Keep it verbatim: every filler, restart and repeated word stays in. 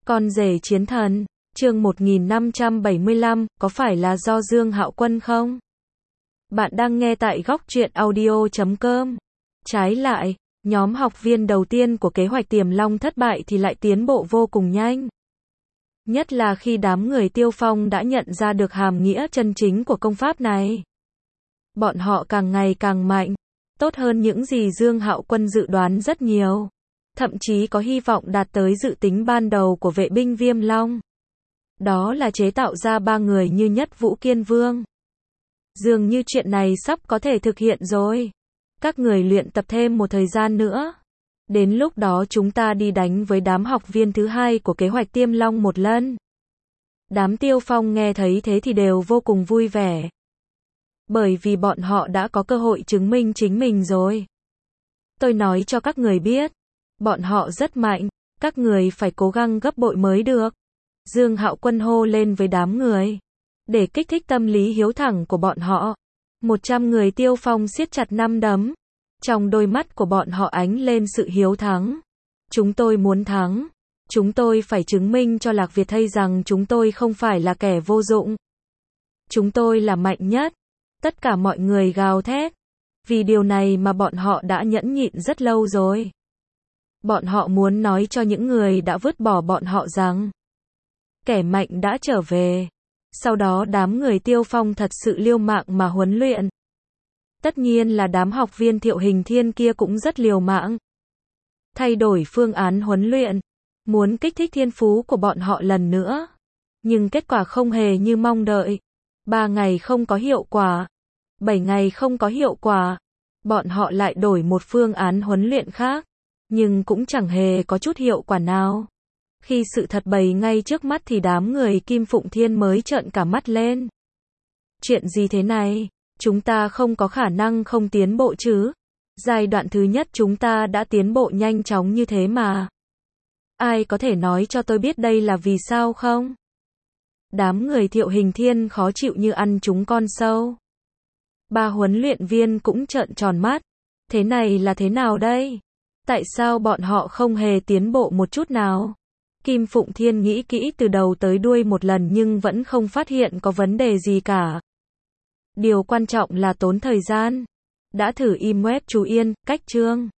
Con rể chiến thần, chương một nghìn năm trăm bảy mươi lăm, có phải là do Dương Hạo Quân không? Bạn đang nghe tại góc truyện audio chấm com. Trái lại, nhóm học viên đầu tiên của kế hoạch Tiềm Long thất bại thì lại tiến bộ vô cùng nhanh. Nhất là khi đám người Tiêu Phong đã nhận ra được hàm nghĩa chân chính của công pháp này. Bọn họ càng ngày càng mạnh, tốt hơn những gì Dương Hạo Quân dự đoán rất nhiều. Thậm chí có hy vọng đạt tới dự tính ban đầu của vệ binh Viêm Long. Đó là chế tạo ra ba người như Nhất Vũ Kiên Vương. Dường như chuyện này sắp có thể thực hiện rồi. Các người luyện tập thêm một thời gian nữa. Đến lúc đó chúng ta đi đánh với đám học viên thứ hai của kế hoạch Tiêm Long một lần. Đám Tiêu Phong nghe thấy thế thì đều vô cùng vui vẻ. Bởi vì bọn họ đã có cơ hội chứng minh chính mình rồi. Tôi nói cho các người biết. Bọn họ rất mạnh, các người phải cố gắng gấp bội mới được. Dương Hạo Quân hô lên với đám người. Để kích thích tâm lý hiếu thắng của bọn họ. Một trăm người Tiêu Phong siết chặt năm đấm. Trong đôi mắt của bọn họ ánh lên sự hiếu thắng. Chúng tôi muốn thắng. Chúng tôi phải chứng minh cho Lạc Việt thấy rằng chúng tôi không phải là kẻ vô dụng. Chúng tôi là mạnh nhất. Tất cả mọi người gào thét. Vì điều này mà bọn họ đã nhẫn nhịn rất lâu rồi. Bọn họ muốn nói cho những người đã vứt bỏ bọn họ rằng kẻ mạnh đã trở về. Sau đó đám người Tiêu Phong thật sự liều mạng mà huấn luyện. Tất nhiên là đám học viên Thiệu Hình Thiên kia cũng rất liều mạng. Thay đổi phương án huấn luyện. Muốn kích thích thiên phú của bọn họ lần nữa. Nhưng kết quả không hề như mong đợi. Ba ngày không có hiệu quả. Bảy ngày không có hiệu quả. Bọn họ lại đổi một phương án huấn luyện khác. Nhưng cũng chẳng hề có chút hiệu quả nào. Khi sự thật bày ngay trước mắt thì đám người Kim Phụng Thiên mới trợn cả mắt lên. Chuyện gì thế này? Chúng ta không có khả năng không tiến bộ chứ? Giai đoạn thứ nhất chúng ta đã tiến bộ nhanh chóng như thế mà. Ai có thể nói cho tôi biết đây là vì sao không? Đám người Thiệu Hình Thiên khó chịu như ăn trúng con sâu. Ba huấn luyện viên cũng trợn tròn mắt. Thế này là thế nào đây? Tại sao bọn họ không hề tiến bộ một chút nào? Kim Phụng Thiên nghĩ kỹ từ đầu tới đuôi một lần nhưng vẫn không phát hiện có vấn đề gì cả. Điều quan trọng là tốn thời gian. Đã thử im web chú Yên, cách chương.